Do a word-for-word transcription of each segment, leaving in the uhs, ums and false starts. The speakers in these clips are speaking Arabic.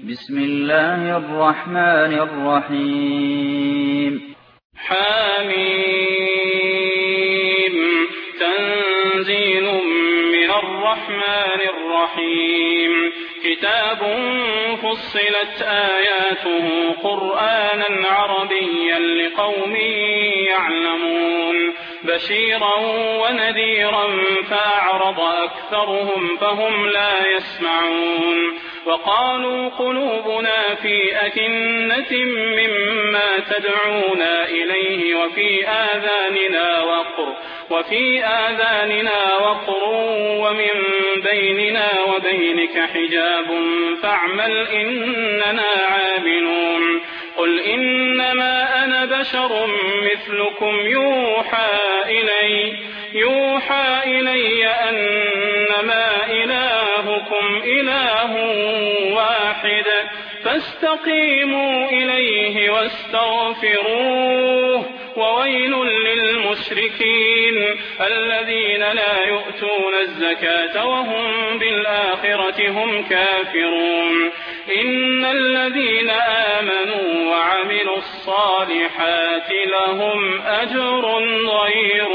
بسم الله الرحمن الرحيم حميم تنزيل من الرحمن الرحيم كتاب فصلت آياته قرآنا عربيا لقوم يعلمون بشيرا ونذيرا فأعرض أكثرهم فهم لا يسمعون وقالوا قلوبنا في أكنة مما تدعونا إليه وفي آذاننا وقر وفي آذاننا وقر ومن بيننا وبينك حجاب فاعمل إننا عاملون قل إنما أنا بشر مثلكم يوحى إلي يوحى إلي أنما إلهكم إله واحد فاستقيموا إليه واستغفروه وويل للمشركين الذين لا يؤتون الزكاة وهم بالآخرة هم كافرون إن الذين آمنوا وعملوا الصالحات لهم أجر غير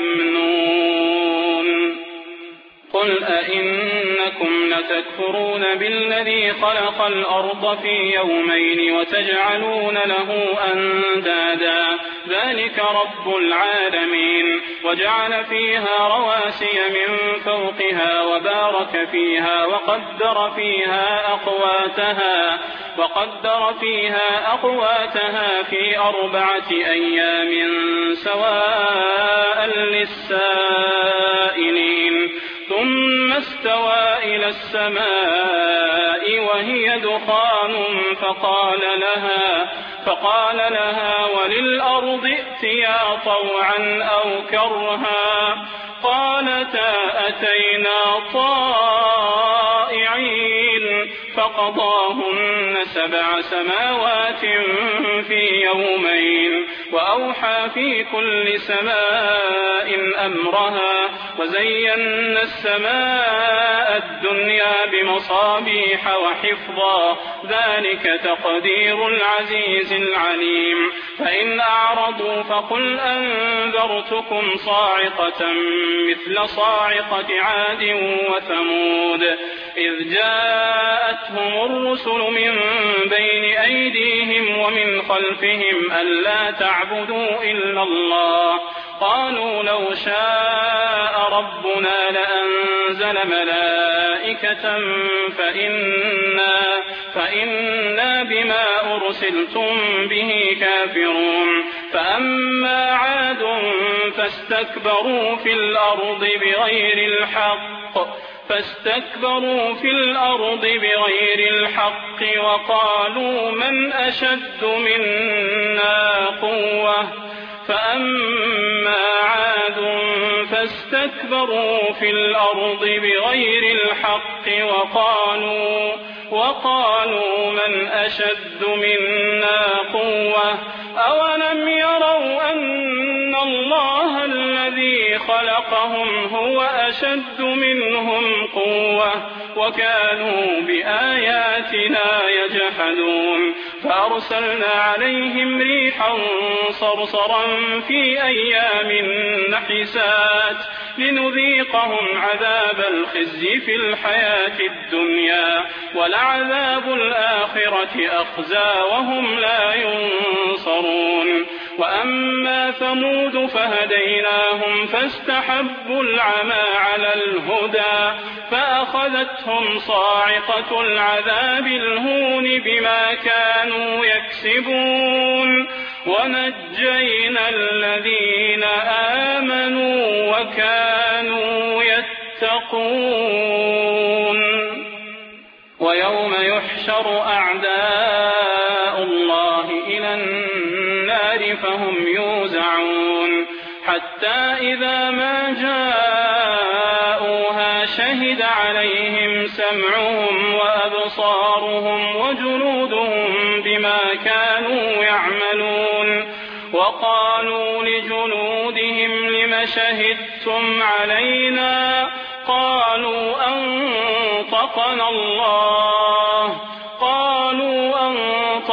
ممنون قل أئنكم لتكفرون بالذي خلق الأرض في يومين وتجعلون له أندادا ذلك رب العالمين وجعل فيها رواسي من فوقها وبارك فيها وقدر فيها أقواتها وقدر فيها أقواتها في أربعة أيام سواء للسائلين ثم استوى إلى السماء وهي دخان فقال لها فقال لها وللأرض ائتيا طوعا أو كرها قالتا أتينا طائعين فقضاهن سبع سماوات في يومين وأوحى في كل سماء أمرها وزينا السماء الدنيا بمصابيح وحفظا ذلك تقدير العزيز العليم فإن أعرضوا فقل أنذرتكم صاعقة مثل صاعقة عاد وثمود إذ جاءتهم الرسل من بين أيديهم ومن خلفهم ألا تعبدوا إلا الله قالوا لو شاء ربنا لأنزل ملائكة فإنا, فإنا بما أرسلتم به كافرون فأما عاد فاستكبروا في الأرض بغير الحق فاستكبروا في الأرض بغير الحق وقالوا من أشد منا قوة فأما عاد فاستكبروا في الأرض بغير الحق وقالوا وقالوا من أشد منا قوة أولم يروا أن الله الذي خلقهم هو أشد منهم قوة وكانوا بآياتنا يجحدون فأرسلنا عليهم ريحا صرصرا في أيام نحسات لنذيقهم عذاب الخزي في الحياة الدنيا ولعذاب الآخرة أخزى وهم لا ينصرون وأما ثمود فهديناهم فاستحبوا العمى على الهدى فأخذتهم صاعقة العذاب الهون بما كانوا يكسبون ونجينا الذين آمنوا وكانوا يتقون ويوم يحشر أعداء الله إلى النار فهم يوزعون حتى إذا ما جاءوها شهد عليهم سمعهم وأبصارهم وجلودهم بما كانوا يعملون وقالوا لجلودهم لم شهدتم علينا قالوا أنطقنا الله قال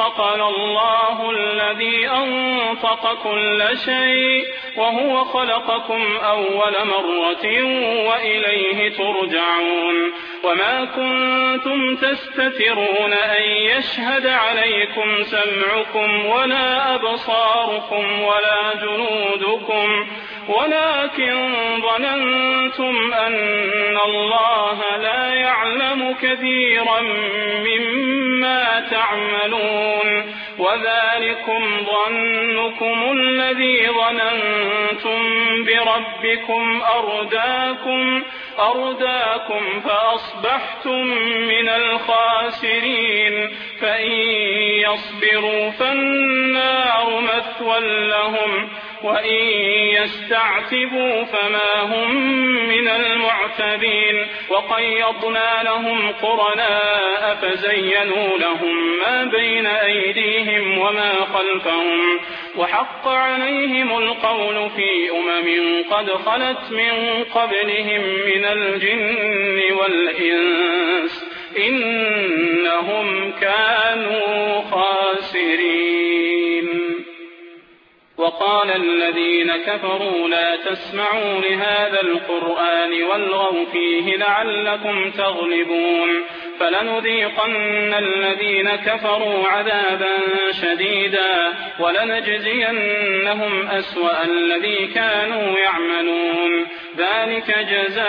أنطقنا الله الذي أنطق كل شيء وهو خلقكم أول مرة وإليه ترجعون وما كنتم تستترون أن يشهد عليكم سمعكم ولا أبصاركم ولا جنودكم ولكن ظننتم أن الله لا يعلم كثيرا مما تعملون وذلكم ظنكم الذي ظننتم بربكم أرداكم أرداكم فأصبحتم من الخاسرين فإن يصبروا فالنار مثوى لهم وإن يستعتبوا فما هم من المعتبين وقيضنا لهم قرناء فزينوا لهم ما بين أيديهم وما خلفهم وحق عليهم القول في أمم قد خلت من قبلهم من الجن والإنس إنهم كانوا خاسرين. وقال الذين كفروا لا تسمعوا لهذا القرآن والغوا فيه لعلكم تغلبون فلنذيقن الذين كفروا عذابا شديدا ولنجزينهم أسوأ الذي كانوا يعملون ذلك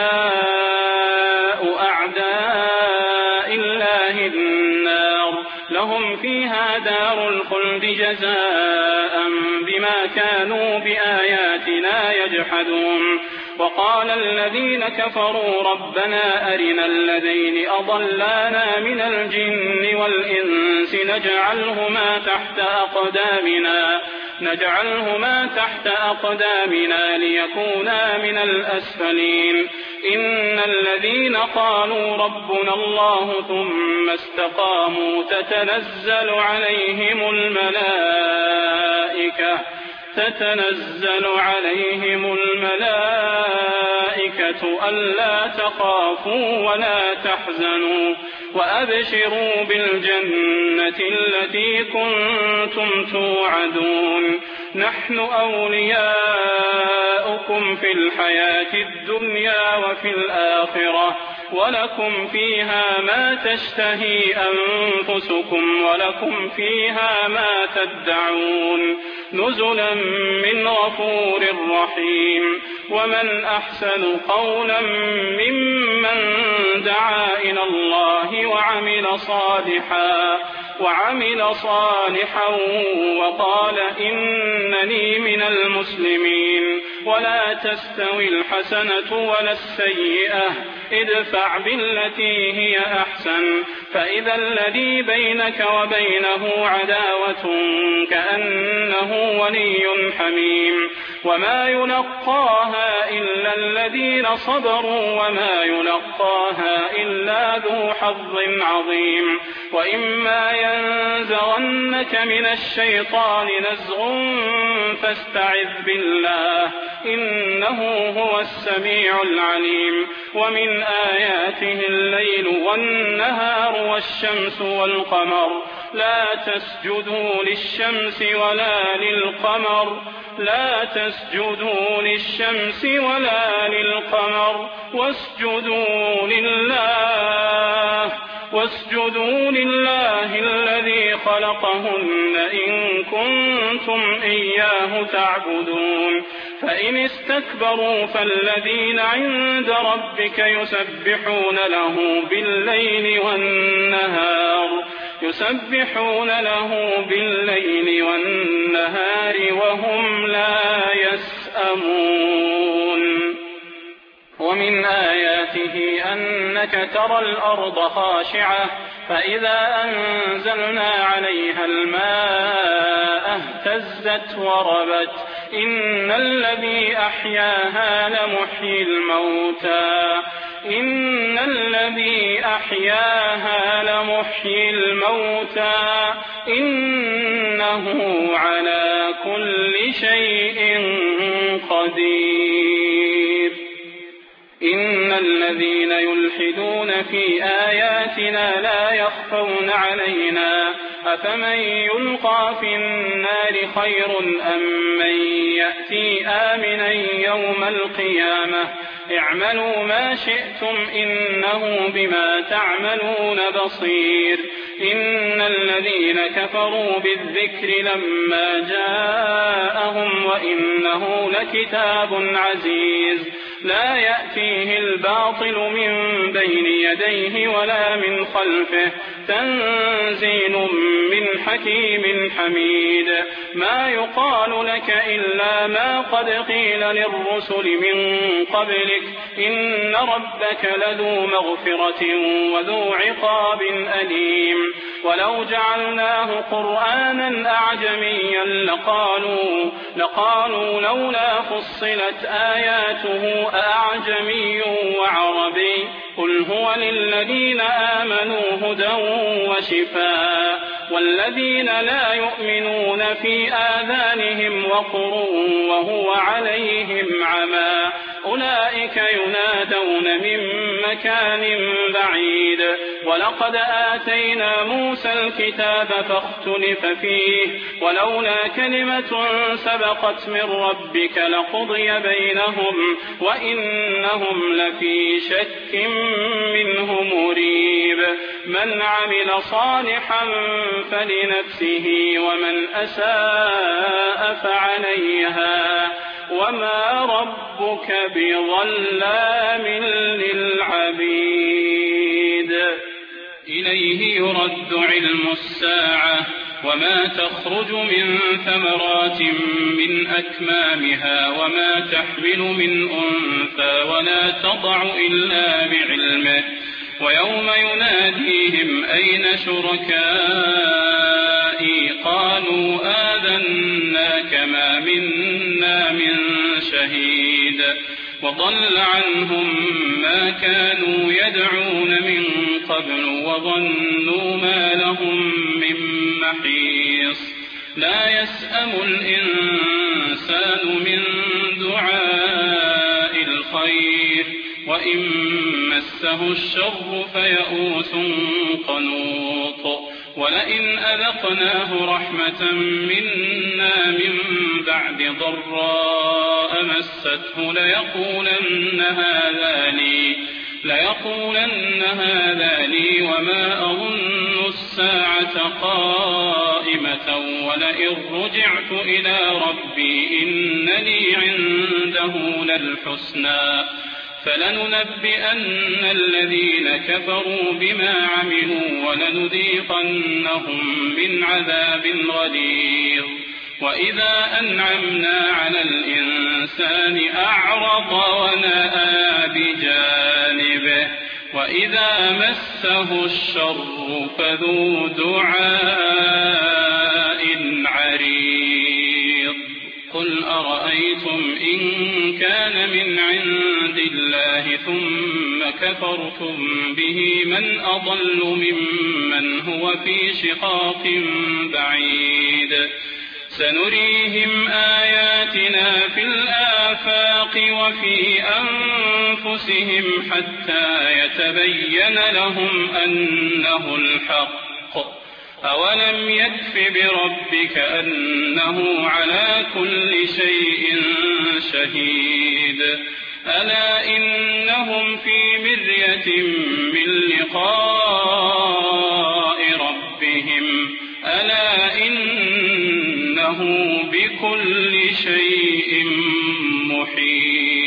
جزاء أعداء الله النار لهم فيها دار الخلد جزاء بما كانوا بآياتنا يجحدون. وقال الذين كفروا ربنا أرنا الذين أضلانا من الجن والإنس نجعلهما تحت أقدامنا نجعلهما تحت أقدامنا ليكونا من الأسفلين إن الذين قالوا ربنا الله ثم استقاموا تتنزل عليهم الملائكة تتنزل عليهم الملائكة ألا تخافوا ولا تحزنوا وأبشروا بالجنة التي كنتم توعدون نحن أولياؤكم في الحياة الدنيا وفي الآخرة ولكم فيها ما تشتهي أنفسكم ولكم فيها ما تدعون نزلا من غفور رحيم. ومن أحسن قولا ممن دعا إلى الله وعمل صالحا وعمل صالحا وقال إنني من المسلمين ولا تستوي الحسنة ولا السيئة ادفع بالتي هي أحسن فإذا الذي بينك وبينه عداوة كأنه ولي حميم وما يلقاها إلا الذين صبروا وما يلقاها إلا ذو حظ عظيم. وإما ينزغنك من الشيطان نزغ فاستعذ بالله إنه هو السميع العليم. ومن آياته الليل والنهار والشمس والقمر لا تسجدوا للشمس ولا للقمر لا تسجدوا للشمس ولا للقمر واسجدوا لله واسجدوا لله الذي خلقهن إن كنتم إياه تعبدون. فإن استكبروا فالذين عند ربك يسبحون له بالليل والنهار يسبحون له بالليل والنهار وهم لا يسأمون. ومن آياته أنك ترى الأرض خاشعة فإذا أنزلنا عليها الماء اهتزت وربت إن الذي أحياها لمحيي الموتى إن الذي أحياها لمحيي الموتى إنه على كل شيء قدير. إن الذين يلحدون في آياتنا لا يخفون علينا أفمن يلقى في النار خير أم من يأتي آمنا يوم القيامة اعملوا ما شئتم إنه بما تعملون بصير إن الذين كفروا بالذكر لما جاءهم وإنه لكتاب عزيز لا يأتيه الباطل من بين يديه ولا من خلفه تنزيل من حكيم حميد ما يقال لك إلا ما قد قيل للرسل من قبلك إن ربك لذو مغفرة وذو عقاب أليم ولو جعلناه قرآنا أعجميا لقالوا, لقالوا لولا فصلت آياته أعجمي وعربي قل هو للذين آمنوا هدى وشفاء والذين لا يؤمنون في آذانهم وقر وهو عليهم عمى أولئك ينادون من مكان بعيد ولقد آتينا موسى الكتاب فاختلف فيه ولولا كلمة سبقت من ربك لقضي بينهم وإنهم لفي شك منه مريب من عمل صالحا فلنفسه ومن أساء فعليها وما ربك بظلام للعبيد إليه يرد علم الساعة وما تخرج من ثمرات من أكمامها وما تحمل من أنثى ولا تضع إلا بعلمه ويوم يناديهم أين شركائي قالوا آذناك ما منا من شهيد وضل عنهم ما كانوا يدعون من قبل وظنوا ما لهم من محيص لا يسأم الإنسان من دعاء الخير وإن مسه الشر فيئوس قنوط ولئن أذقناه رحمة منا من بعد ضراء مسته ليقولن هذا لي ليقولن هذا لي وما أظن الساعة قائمة ولئن رجعت إلى ربي إن لي عنده للحسنى فلننبئن الذين كفروا بما عملوا ولنذيقنهم من عذاب غليظ وإذا أنعمنا على الإنسان أعرض ونأى بجانبه وإذا مسه الشر فذو دعاء عريض قل أرأيتم إن كان من عند الله ثم كفرتم به من أضل ممن هو في شقاق بعيد سنريهم آياتنا في الآفاق وفي أنفسهم حتى يتبين لهم أنه الحق أولم يكف بربك أنه على كل شيء شهيد ألا إنهم في مرية من لقاء ربهم ألا إنه بكل شيء محيط